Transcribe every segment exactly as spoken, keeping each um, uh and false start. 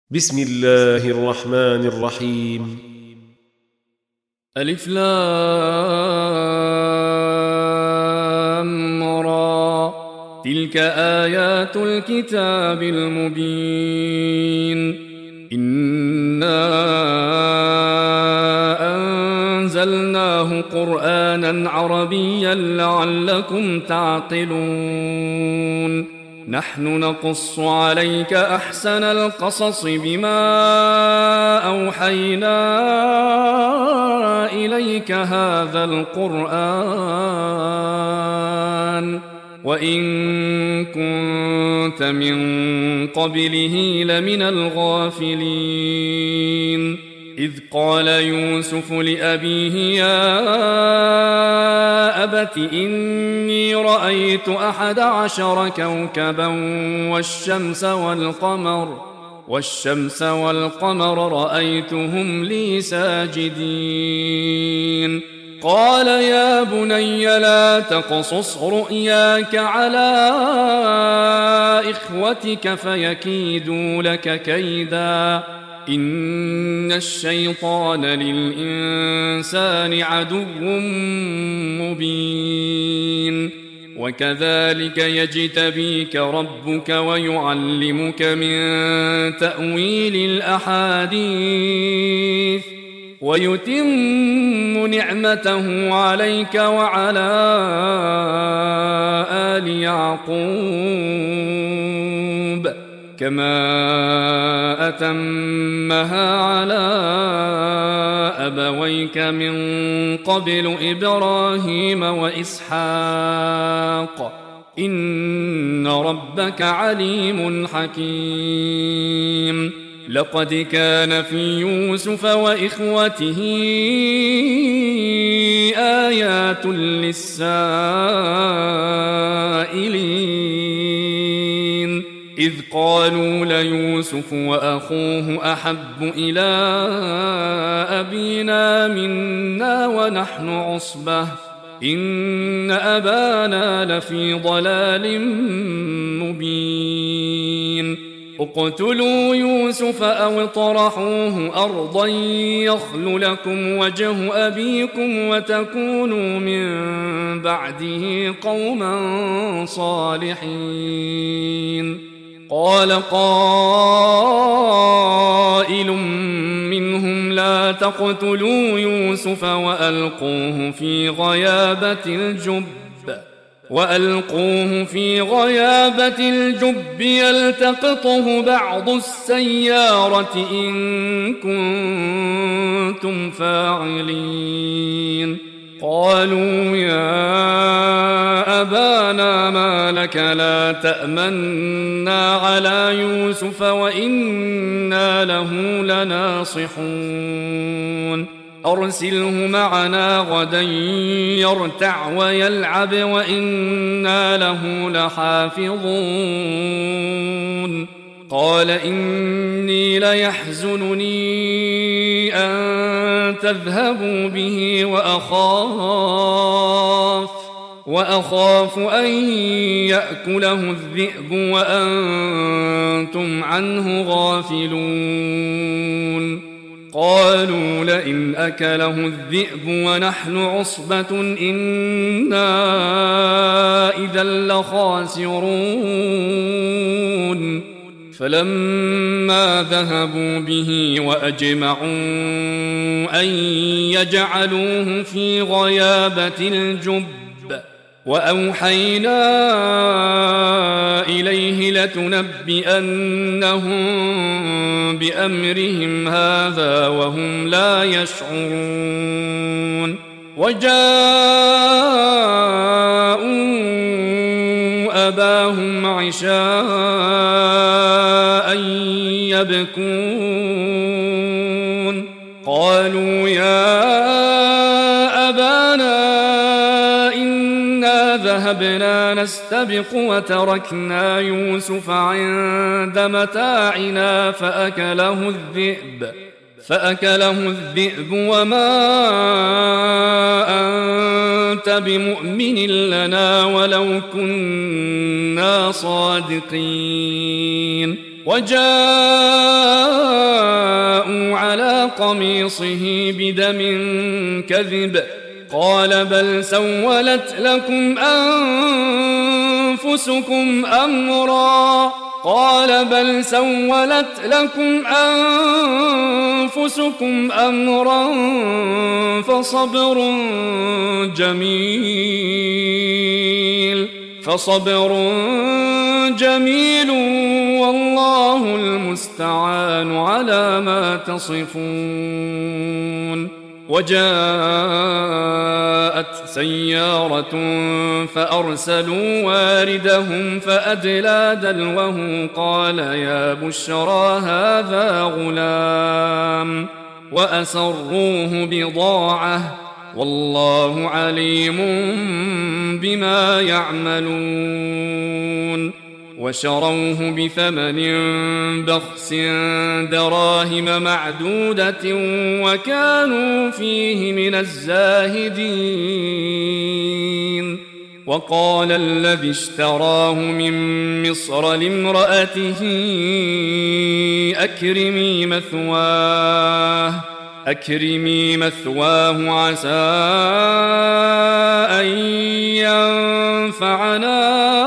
بسم الله الرحمن الرحيم. ألف لام را، تلك آيات الكتاب المبين. إنا أنزلناه قرآنا عربيا لعلكم تعقلون. نحن نقص عليك أحسن القصص بما أوحينا إليك هذا القرآن وإن كنت من قبله لمن الغافلين. إذ قال يوسف لأبيه يا أبت إني رأيت أحد عشر كوكبا والشمس والقمر والشمس والقمر رأيتهم لي ساجدين. قال يا بني لا تقصص رؤياك على إخوتك فيكيدوا لك كيدا إن الشيطان للإنسان عدو مبين. وكذلك يجتبيك ربك ويعلمك من تأويل الأحاديث ويتم نعمته عليك وعلى آل يعقوب كما أتمها على أبويك من قبل إبراهيم وإسحاق إن ربك عليم حكيم. لقد كان في يوسف وإخوته آيات للسائلين إذ قالوا ليوسف وأخوه أحب إلى أبينا منا ونحن عصبة إن أبانا لفي ضلال مبين. اقتلوا يوسف أو اطرحوه أرضا يخل لكم وجه أبيكم وتكونوا من بعده قوما صالحين. قال قائل منهم لا تقتلوا يوسف وألقوه في غيابة الجب وألقوه في غيابة الجب يلتقطه بعض السيارة إن كنتم فاعلين. قالوا يا أبانا ما لك لا تأمنا على يوسف وإنا له لناصحون. أرسله معنا غدا يرتع ويلعب وإنا له لحافظون. قال إني ليحزنني أن تذهبوا به وأخاف وأخاف أن يأكله الذئب وأنتم عنه غافلون. قالوا لئن أكله الذئب ونحن عصبة إنا إذا لخاسرون. فلما ذهبوا به وأجمعوا أن يجعلوه في غيابة الجب وأوحينا إليه لتنبئنهم بأمرهم هذا وهم لا يشعرون. وجاءوا أباهم عشاء يبكون. قالوا يا أبانا ذهبنا نستبق وتركنا يوسف عند متاعنا فأكله الذئب فأكله الذئب وما أنت بمؤمن لنا ولو كنا صادقين. وجاء قميصه بدم كذب قال بل سولت لكم أنفسكم أمرا قال بل سولت لكم أنفسكم أمرا فصبر جميل فصبر جميل والله المستعان على ما تصفون. وجاءت سيارة فأرسلوا واردهم فأدلى دلوه قال يا بشرى هذا غلام وأسروه بضاعة والله عليم بما يعملون. وشروه بثمن بخس دراهم معدودة وكانوا فيه من الزاهدين. وقال الذي اشتراه من مصر لامرأته أكرمي مثواه أكرمي مثواه عسى أن ينفعنا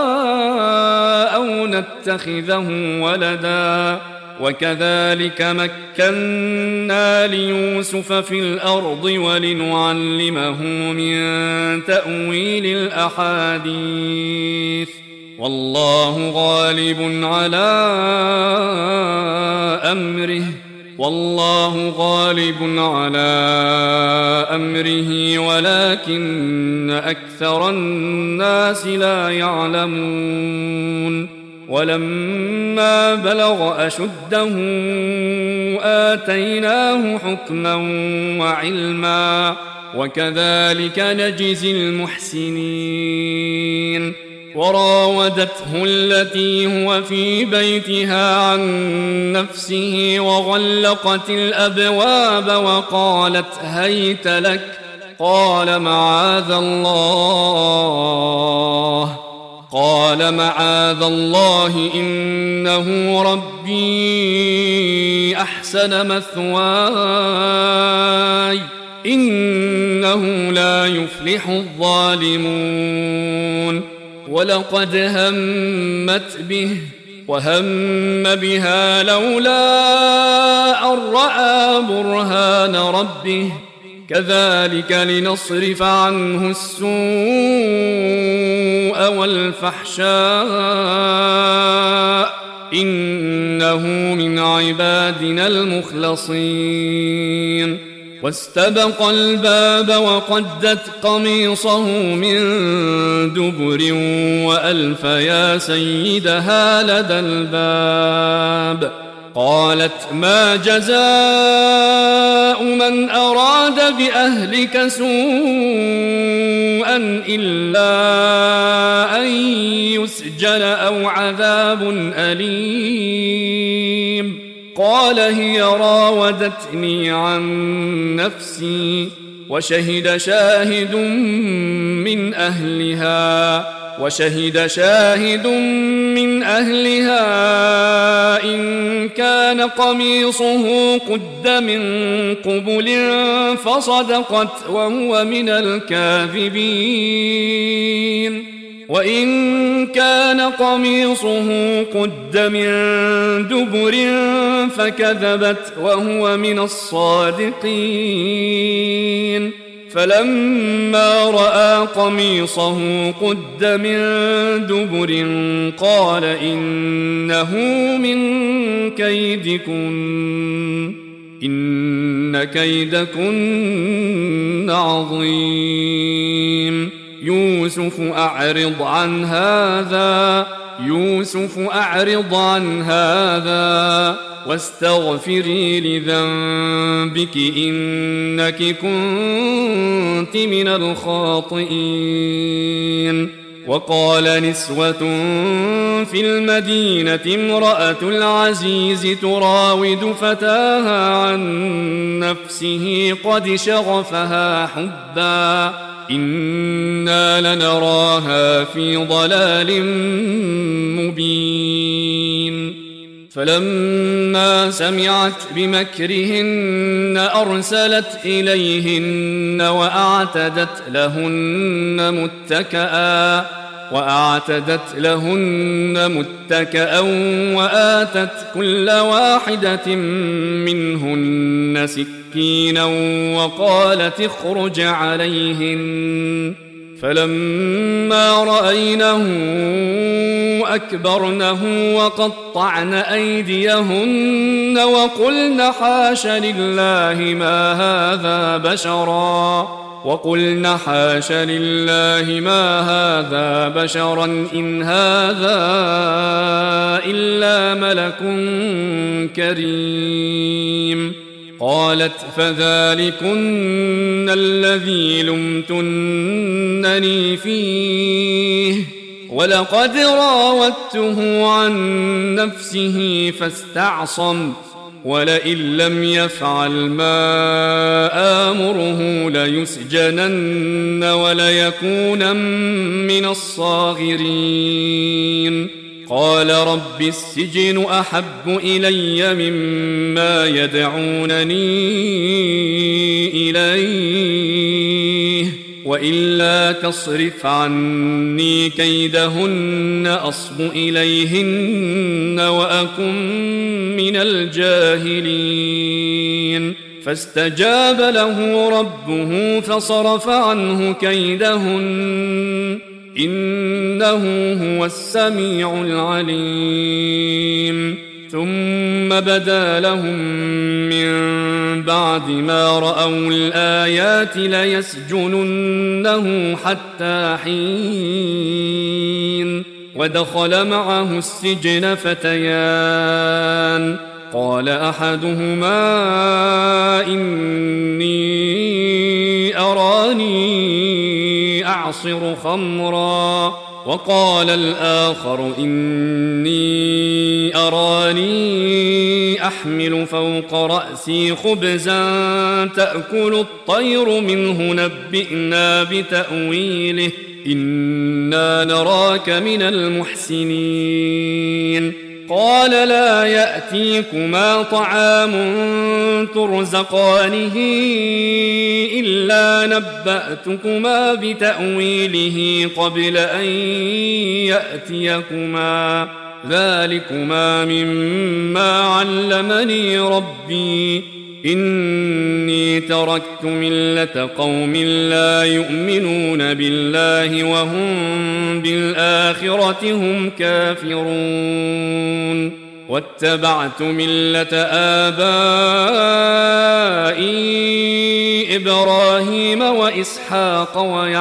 أو نتخذه ولدا وكذلك مكنا ليوسف في الأرض ولنعلمه من تأويل الأحاديث والله غالب على أمره والله غالب على أمره ولكن أكثر الناس لا يعلمون. ولما بلغ أشده آتيناه حكما وعلما وكذلك نجزي المحسنين. وراودته التي هو في بيتها عن نفسه وغلقت الأبواب وقالت هيت لك قال معاذ الله قال معاذ الله إنه ربي أحسن مثواي إنه لا يفلح الظالمون. ولقد همت به وهم بها لولا أن رأى برهان ربه كذلك لنصرف عنه السوء والفحشاء إنه من عبادنا المخلصين. واستبق الباب وقدت قميصه من دبر وألف يا سيدها لدى الباب قالت ما جزاء من أراد بأهلك سوءا إلا أن يسجن أو عذاب أليم قال هي راودتني عن نفسي وشهد شاهد من أهلها وشهد شاهد من أهلها إن كان قميصه قد من قبل فصدقت وهو من الكاذبين وإن كان قميصه قد من دبر فكذبت وهو من الصادقين. فلما رأى قميصه قد من دبر قال إنه من كيدكن إن كيدكن عظيم. يوسف أعرض عن هذا يوسف أعرض عن هذا واستغفري لذنبك إنك كنت من الخاطئين. وقال نسوة في المدينة امرأة العزيز تراود فتاها عن نفسه قد شغفها حبا إنا لنراها في ضلال مبين. فلما سمعت بمكرهن أرسلت إليهن وأعتدت لهن متكئا وأعتدت لهن متكئا وآتت كل واحدة منهن سكينا وقالت اخرج عليهن فلما رأينه أكبرنه وقطعن أيديهن وقلن حاش لله ما هذا بشرا وقلن حاش لله ما هذا بشرا إن هذا إلا ملك كريم. قالت فذلكن الذي لمتنني فيه ولقد راودته عن نفسه فاستعصم ولئن لم يفعل ما آمره ليسجنن وليكونن من الصاغرين. قال رب السجن أحب إلي مما يدعونني إليه وإلا تصرف عني كيدهن أصب إليهن وأكن من الجاهلين. فاستجاب له ربه فصرف عنه كيدهن إنه هو السميع العليم. ثم بدا لهم من بعد ما رأوا الآيات ليسجننه حتى حين. ودخل معه السجن فتيان قال أحدهما إني أراني أعصر خمرا وقال الآخر إني أراني أحمل فوق رأسي خبزا تأكل الطير منه نبئنا بتأويله إنا نراك من المحسنين. قال لا يأتيكما طعام ترزقانه إلا نبأتكما بتأويله قبل أن يأتيكما ذلكما مما علمني ربي إني تركت ملة قوم لا يؤمنون بالله وهم بالآخرة هم كافرون. واتبعت ملة آبائي إبراهيم وإسحاق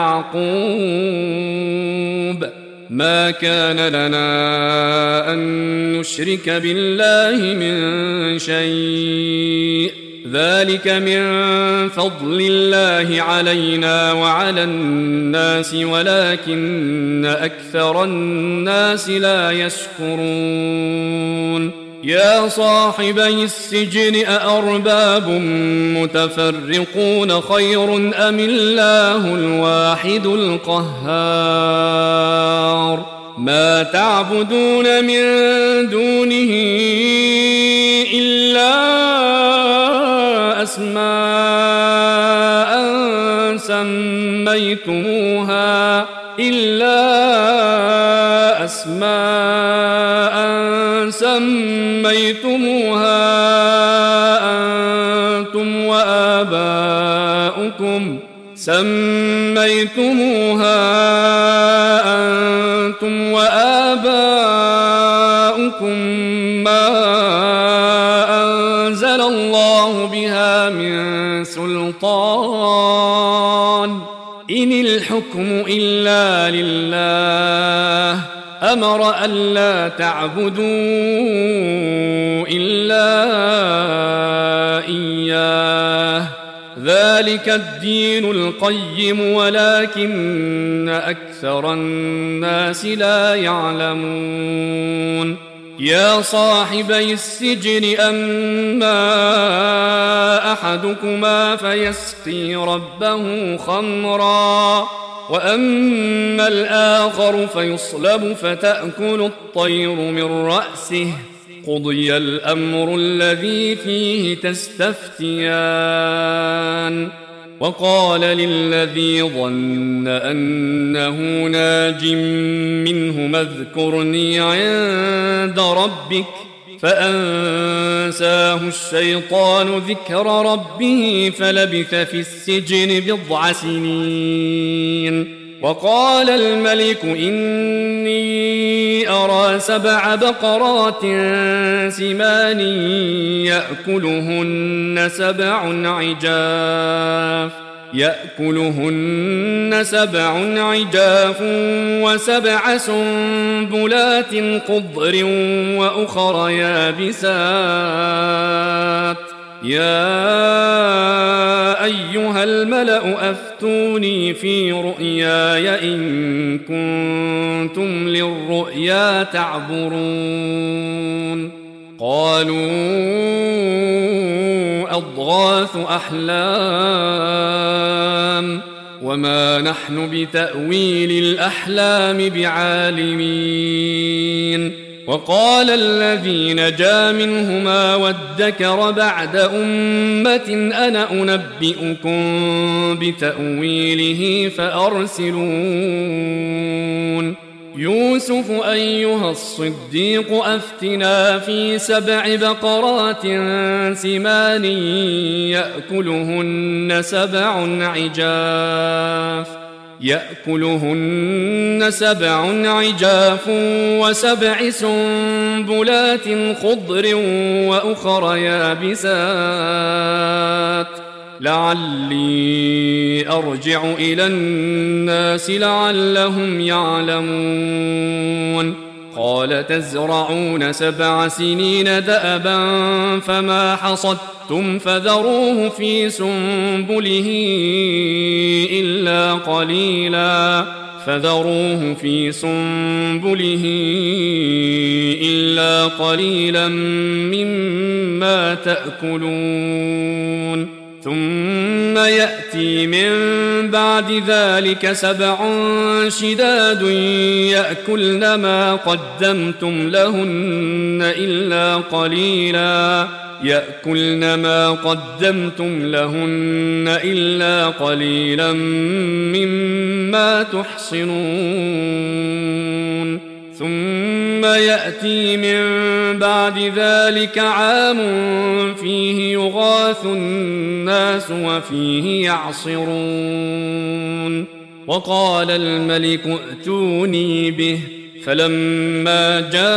ويعقوب ما كان لنا أن نشرك بالله من شيء ذلك من فضل الله علينا وعلى الناس ولكن أكثر الناس لا يشكرون. يا صاحبي السجن أأرباب متفرقون خير أم الله الواحد القهار ما تعبدون من دونه إلا أسماء سميتموها إلا أسماء سميتموها أنتم وآباؤكم سميتموها أنتم وآباؤكم ما أنزل الله بها من سلطان إن الحكم إلا لله أمر ألا تعبدوا إلا إياه ذلك الدين القيم ولكن أكثر الناس لا يعلمون. يا صاحبي السجن أما أحدكما فيسقي ربه خمرا وأما الآخر فيصلب فتأكل الطير من رأسه قضي الأمر الذي فيه تستفتيان وقال للذي ظن أنه ناج منهما اذكرني عند ربك فأنساه الشيطان ذكر ربه فلبث في السجن بضع سنين. وقال الملك إني أرى سبع بقرات سمان يأكلهن سبع عجاف يأكلهن سبع عجاف وسبع سنبلات خضر وأخر يابسات يا أيها الملأ أفتوني في رؤياي إن كنتم للرؤيا تعبرون. قالوا أضغاث أحلام وما نحن بتأويل الأحلام بعالمين. وقال الذي نجا منهما وادكر بعد أمة أنا أنبئكم بتأويله فأرسلون. يوسف أيها الصديق أفتنا في سبع بقرات سمان يأكلهن سبع عجاف يأكلهن سبع عجاف وسبع سنبلات خضر وأخر يابسات لعلي أرجع إلى الناس لعلهم يعلمون. قال تزرعون سبع سنين دأبا فما حصدتم فذروه في سنبله إلا قليلا فذروه في سنبله إلا قليلا مما تأكلون. ثم يأتي من بعد ذلك سبع شداد يأكلن ما قدمتم لهن إلا قليلا يأكلن ما قدمتم لهن إلا قليلا مما تحصنون. ثم يأتي من بعد ذلك عام فيه يغاث الناس وفيه يعصرون. وقال الملك ائتوني به فلما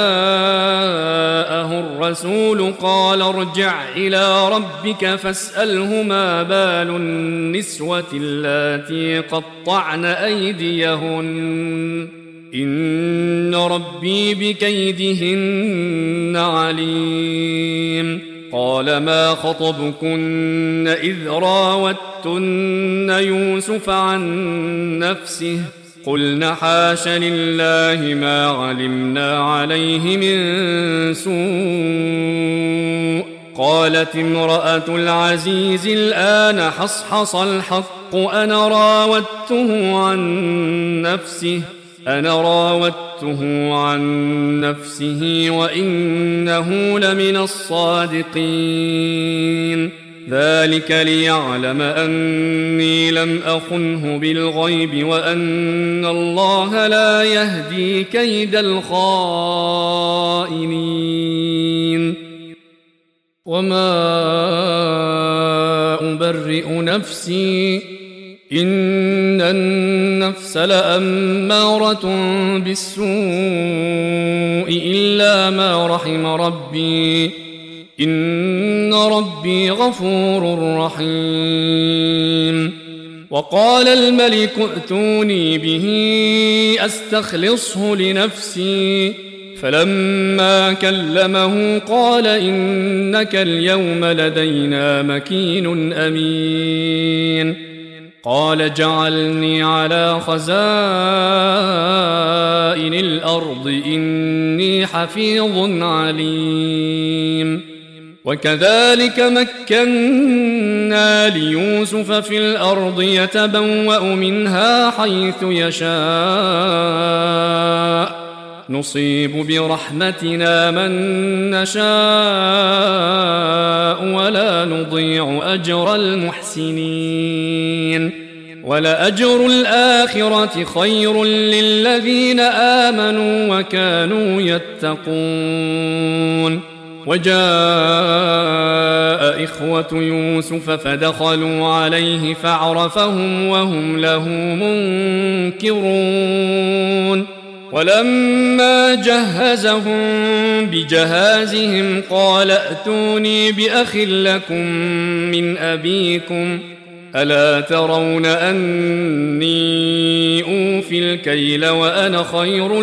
جاءه الرسول قال ارجع إلى ربك فاسأله ما بال النسوة اللاتي قطعن أيديهن إن ربي بكيدهن عليم. قال ما خطبكن إذ راوتن يوسف عن نفسه قلن حاش لله ما علمنا عليه من سوء. قالت امرأة العزيز الآن حصحص الحق أنا راودته عن نفسه أنا راودته عن نفسه وإنه لمن الصادقين. ذلك ليعلم أني لم أخنه بالغيب وأن الله لا يهدي كيد الخائنين. وما أبرئ نفسي إن النفس لأمارة بالسوء إلا ما رحم ربي إن ربي غفور رحيم. وقال الملك ائتوني به أستخلصه لنفسي فلما كلمه قال إنك اليوم لدينا مكين أمين. قال جعلني على خزائن الأرض إني حفيظ عليم. وكذلك مكنا ليوسف في الأرض يتبوأ منها حيث يشاء نصيب برحمتنا من نشاء ولا نضيع أجر المحسنين ولأجر الآخرة خير للذين آمنوا وكانوا يتقون وجاء إخوة يوسف فدخلوا عليه فعرفهم وهم له منكرون ولما جهزهم بجهازهم قال ائتوني بأخ لكم من أبيكم ألا ترون أني أوفي الكيل وأنا خير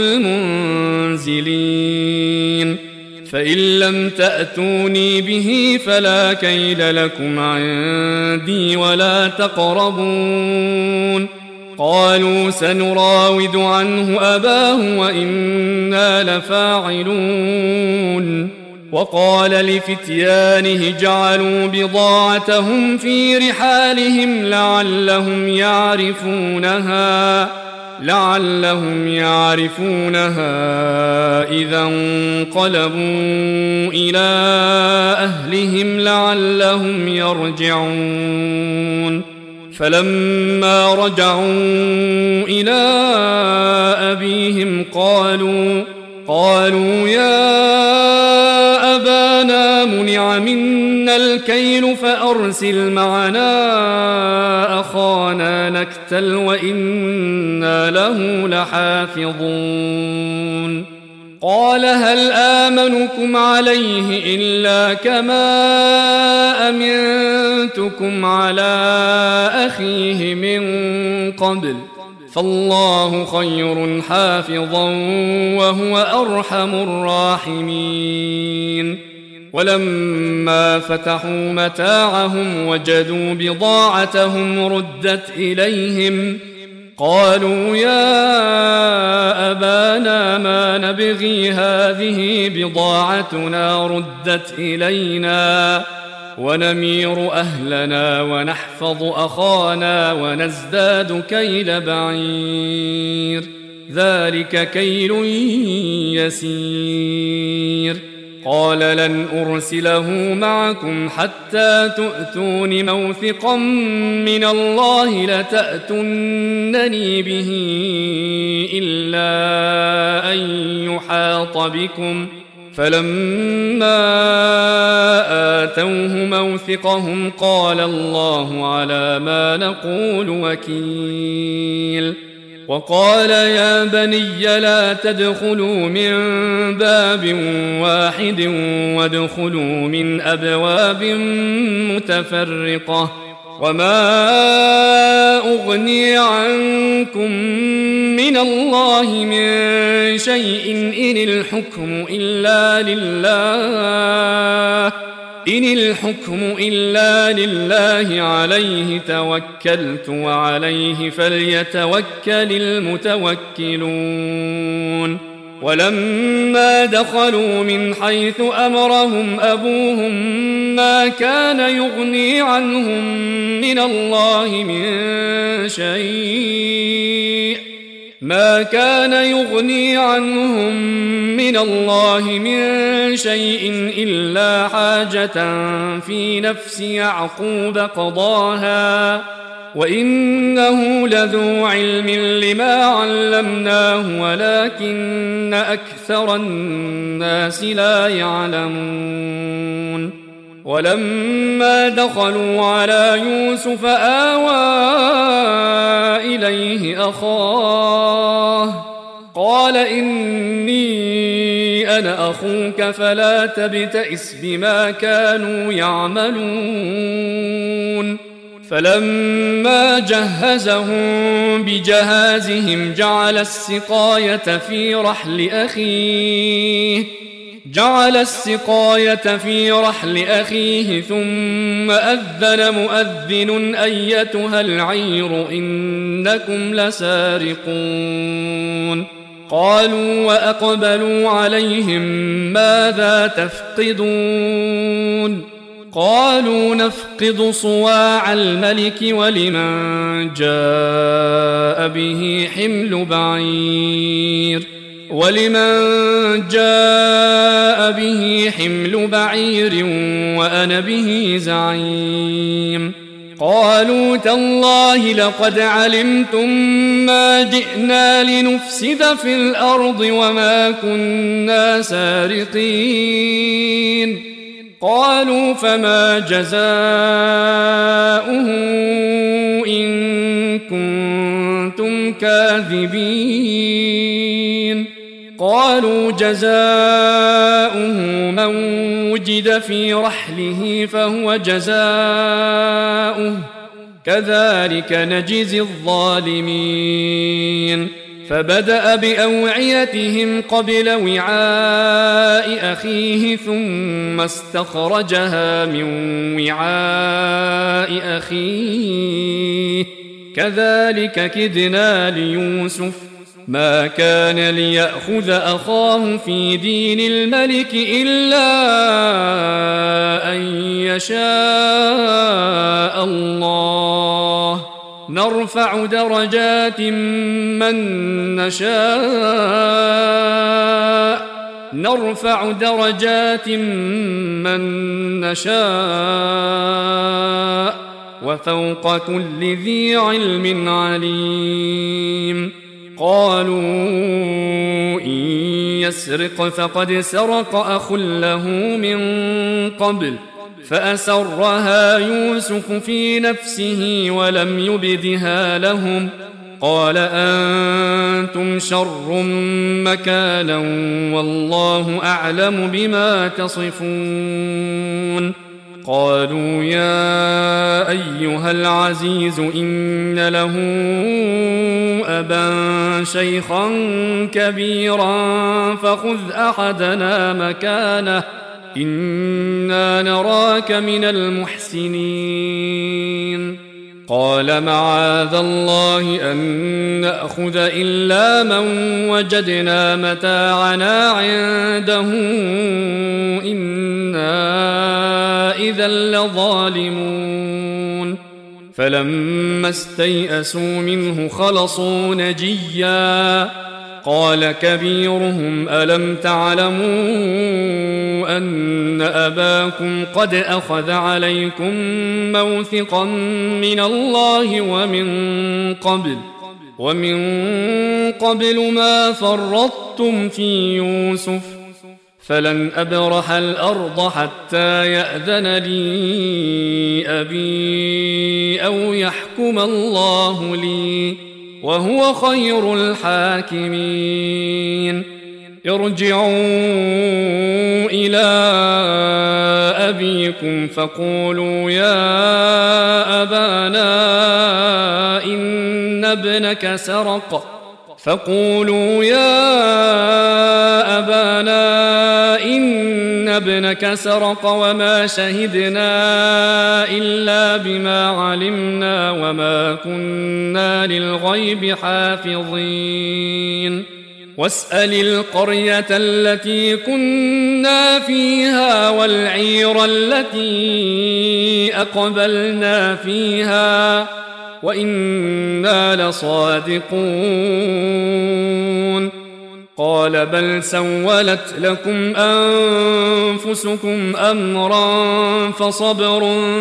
المنزلين فإن لم تأتوني به فلا كيل لكم عندي ولا تقربون قالوا سنراود عنه أباه وإنا لفاعلون وقال لفتيانه جعلوا بضاعتهم في رحالهم لعلهم يعرفونها لعلهم يعرفونها إذا انقلبوا إلى أهلهم لعلهم يرجعون فلما رجعوا إلى أبيهم قالوا قالوا يا أبانا منع منا الكيل فأرسل معنا أخانا نكتل وإنا له لحافظون قال هل آمنكم عليه إلا كما أمنتكم على أخيه من قبل فالله خير حافظا وهو أرحم الراحمين ولما فتحوا متاعهم وجدوا بضاعتهم ردت إليهم قالوا يا أبانا ما نبغي هذه بضاعتنا ردت إلينا ونمير أهلنا ونحفظ أخانا ونزداد كيل بعير ذلك كيل يسير قال لن أرسله معكم حتى تؤتون موثقا من الله لتأتونني به إلا أن يحاط بكم فلما آتوه موثقهم قال الله على ما نقول وكيل وقال يا بني لا تدخلوا من باب واحد وادخلوا من أبواب متفرقة وما أغني عنكم من الله من شيء إن الحكم إلا لله إن الحكم إلا لله عليه توكلت وعليه فليتوكل المتوكلون ولما دخلوا من حيث أمرهم أبوهم ما كان يغني عنهم من الله من شيء ما كان يغني عنهم من الله من شيء إلا حاجة في نفس يعقوب قضاها وإنه لذو علم لما علمناه ولكن أكثر الناس لا يعلمون ولما دخلوا على يوسف آوى إليه أخاه قال إني أنا أخوك فلا تبتئس بما كانوا يعملون فلما جهزهم بجهازهم جعل السقاية في رحل أخيه جعل السقاية في رحل أخيه ثم أذن مؤذن أيتها العير إنكم لسارقون قالوا وأقبلوا عليهم ماذا تفقدون قالوا نفقد صواع الملك ولمن جاء به حمل بعير ولمن جاء به حمل بعير وأنا به زعيم قالوا تالله لقد علمتم ما جئنا لنفسد في الأرض وما كنا سارقين قالوا فما جزاؤه إن كنتم كاذبين قالوا جزاؤه من وجد في رحله فهو جزاؤه كذلك نجزي الظالمين فبدأ بأوعيتهم قبل وعاء أخيه ثم استخرجها من وعاء أخيه كذلك كدنا ليوسف ما كان ليأخذ أخاه في دين الملك إلا أن يشاء الله نرفع درجات من نشاء نرفع درجات من نشاء وفوق كل ذي علم عليم قالوا إن يسرق فقد سرق أخ له من قبل فأسرها يوسف في نفسه ولم يبدها لهم قال أنتم شر مكانا والله أعلم بما تصفون قالوا يا أيها العزيز إن له أبا شيخا كبيرا فخذ أحدنا مكانه إنا نراك من المحسنين قال معاذ الله أن نأخذ إلا من وجدنا متاعنا عنده إنا إذا لظالمون فلما استيئسوا منه خلصوا نجيا قال كبيرهم ألم تعلموا أن أباكم قد أخذ عليكم موثقا من الله ومن قبل ومن قبل ما فرطتم في يوسف فلن أبرح الأرض حتى يأذن لي أبي أو يحكم الله لي وهو خير الحاكمين ارجعوا إلى أبيكم فقولوا يا أبانا إن ابنك سرق فقولوا يا أبانا إن ابنك سرق وما شهدنا إلا بما علمنا وما كنا للغيب حافظين واسأل القرية التي كنا فيها والعير التي أقبلنا فيها وإنا لصادقون قال بل سولت لكم أنفسكم أمرا فصبر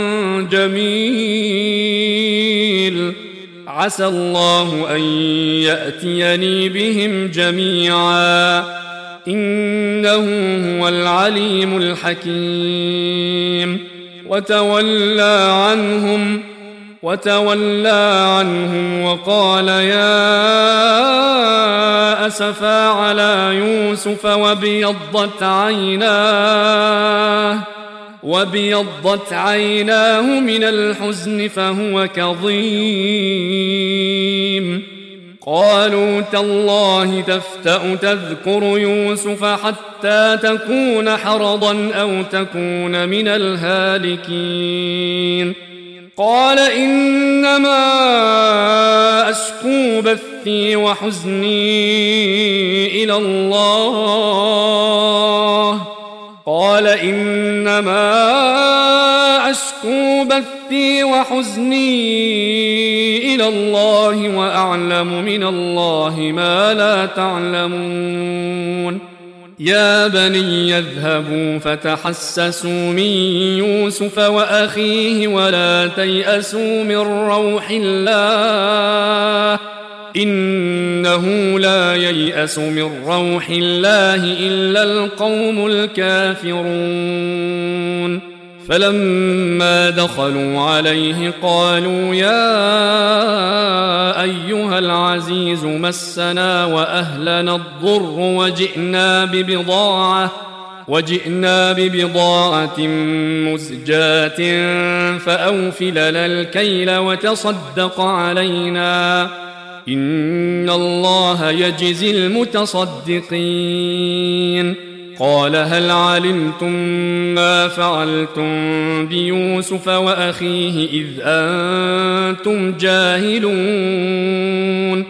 جميل عسى الله أن يأتيني بهم جميعا إنه هو العليم الحكيم وتولى عنهم وتولى عنهم وقال يا أسفا على يوسف وابيضت عيناه وابيضت عيناه من الحزن فهو كظيم قالوا تالله تفتأ تذكر يوسف حتى تكون حرضا أو تكون من الهالكين قال إنما أشكو بثي وحزني إلى الله قال إنما أشكو بثي وحزني إلى الله وأعلم من الله ما لا تعلمون يا بني اذهبوا فتحسسوا من يوسف وأخيه ولا تيأسوا من روح الله إنه لا ييأس من روح الله إلا القوم الكافرون فلما دخلوا عليه قالوا يا أيها العزيز مسنا وأهلنا الضر وجئنا ببضاعة وجئنا ببضاعة مزجاة فأوف لنا الكيل وتصدق علينا إن الله يجزي المتصدقين قال هل علمتم ما فعلتم بيوسف وأخيه إذ أنتم جاهلون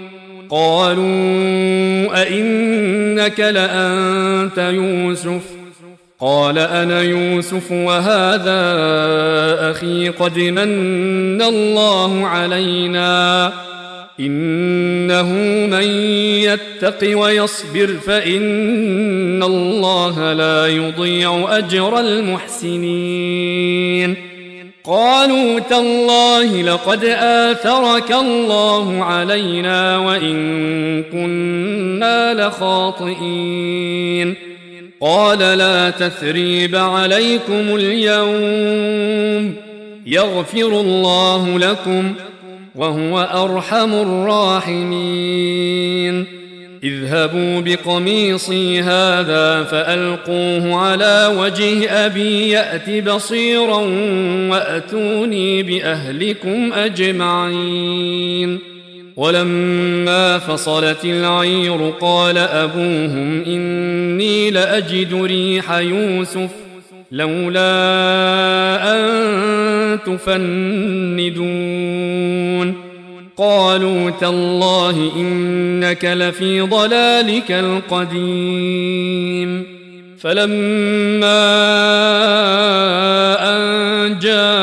قالوا أئنك لأنت يوسف قال أنا يوسف وهذا أخي قد من الله علينا إنه من يتق ويصبر فإن الله لا يضيع أجر المحسنين قالوا تالله لقد آثرك الله علينا وإن كنا لخاطئين قال لا تثريب عليكم اليوم يغفر الله لكم وهو أرحم الراحمين اذهبوا بقميصي هذا فألقوه على وجه أبي يأت بصيرا وأتوني بأهلكم أجمعين ولما فصلت العير قال أبوهم إني لأجد ريح يوسف لولا أن تفندون قالوا تالله إنك لفي ضلالك القديم فلما أن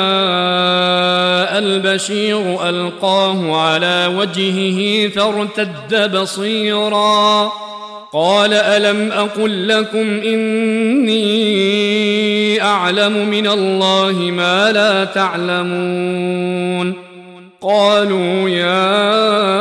جاء البشير ألقاه على وجهه فارتد بصيرا قال ألم أقل لكم إني أعلم من الله ما لا تعلمون قالوا يا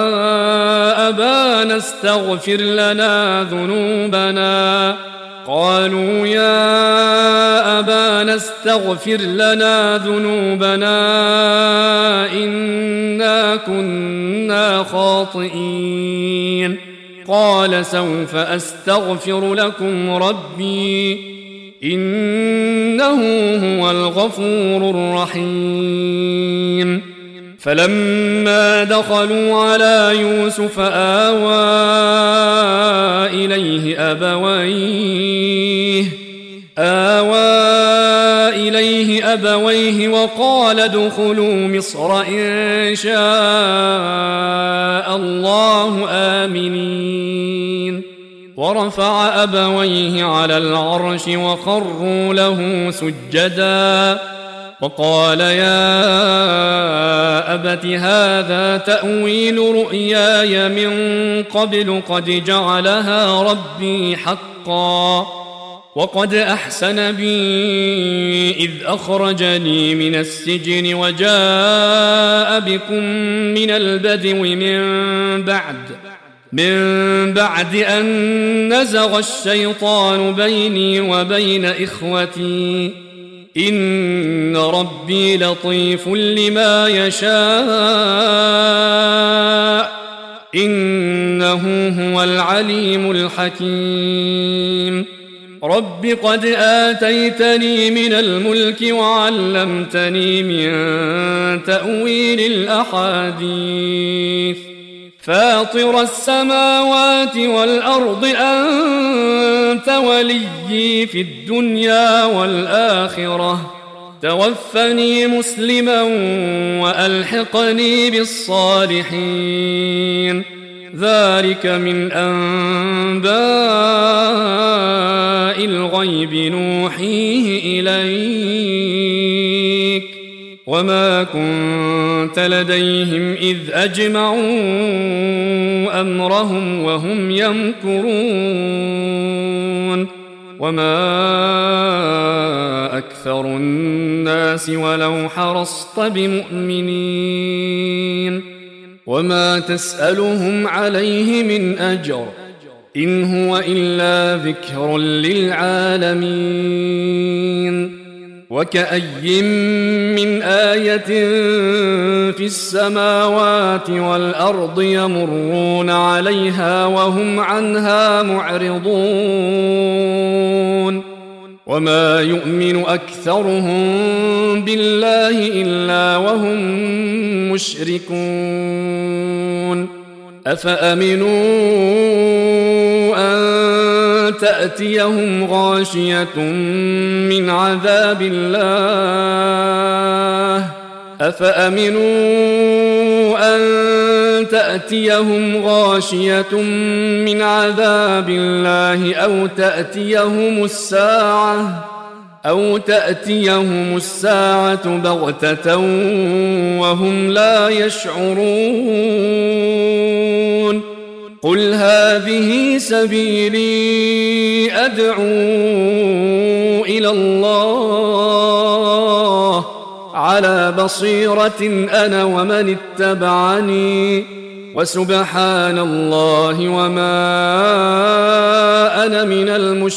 أبانا استغفر لنا ذنوبنا قالوا يا أبانا استغفر لنا ذنوبنا إنا كنا خاطئين قال سوف أستغفر لكم ربي إنه هو الغفور الرحيم فلما دخلوا على يوسف آوى إليه أبويه آوى إليه أبويه وقال ادخلوا مصر إن شاء الله آمنين ورفع أبويه على العرش وخروا له سجدا وقال يا أبت هذا تأويل رؤياي من قبل قد جعلها ربي حقا وقد أحسن بي إذ أخرجني من السجن وجاء بكم من البدو من بعد من بعد أن نزغ الشيطان بيني وبين إخوتي إن ربي لطيف لما يشاء إنه هو العليم الحكيم رب قد آتيتني من الملك وعلمتني من تأويل الأحاديث فاطر السماوات والأرض أنت وليي في الدنيا والآخرة توفني مسلما وألحقني بالصالحين ذلك من أنباء الغيب نوحيه إليك وما كنت لديهم إذ أجمعوا أمرهم وهم يمكرون وما أكثر الناس ولو حرصت بمؤمنين وما تسألهم عليه من أجر إن هو إلا ذكر للعالمين وكأي من آية في السماوات والأرض يمرون عليها وهم عنها معرضون وما يؤمن أكثرهم بالله إلا وهم مشركون أفأمنوا أن تأتيهم غاشية من عذاب الله أفأمنوا أن تأتيهم غاشية من عذاب الله أو تأتيهم الساعة أو تأتيهم الساعة بغتة وهم لا يشعرون قل هذه سبيلي أدعو إلى الله على بصيرة أنا ومن اتبعني وسبحان الله وما أنا من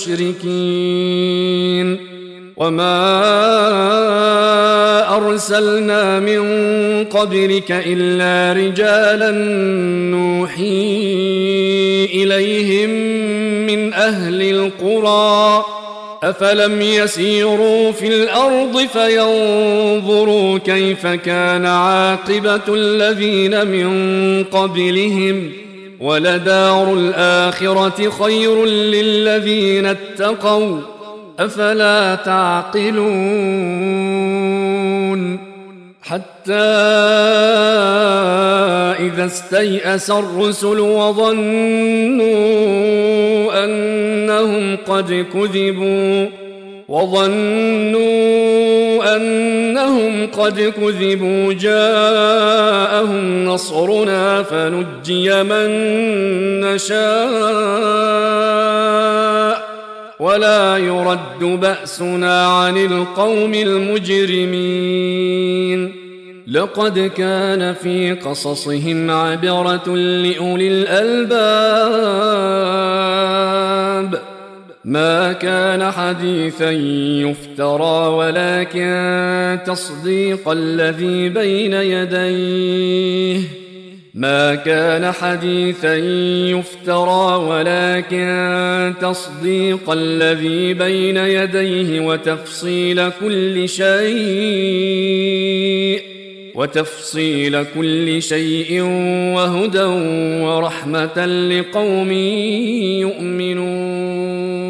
المشركين وما أرسلنا من قبلك إلا رجالا نوحي إليهم من أهل القرى أفلم يسيروا في الأرض فينظروا كيف كان عاقبة الذين من قبلهم ولدار الآخرة خير للذين اتقوا أفلا تعقلون حتى إذا استيأس الرسل وظنوا أنهم قد كذبوا وظنوا أنهم قد كذبوا جاءهم نصرنا فنجي من نشاء ولا يرد بأسنا عن القوم المجرمين لقد كان في قصصهم عبرة لأولي الألباب ما كان حديثا يفترى ولكن تصديق الذي بين يديه ما كان حديثا يفترى ولكن تصديق الذي بين يديه وتفصيل كل شيء وتفصيل كل شيء وهدى ورحمة لقوم يؤمنون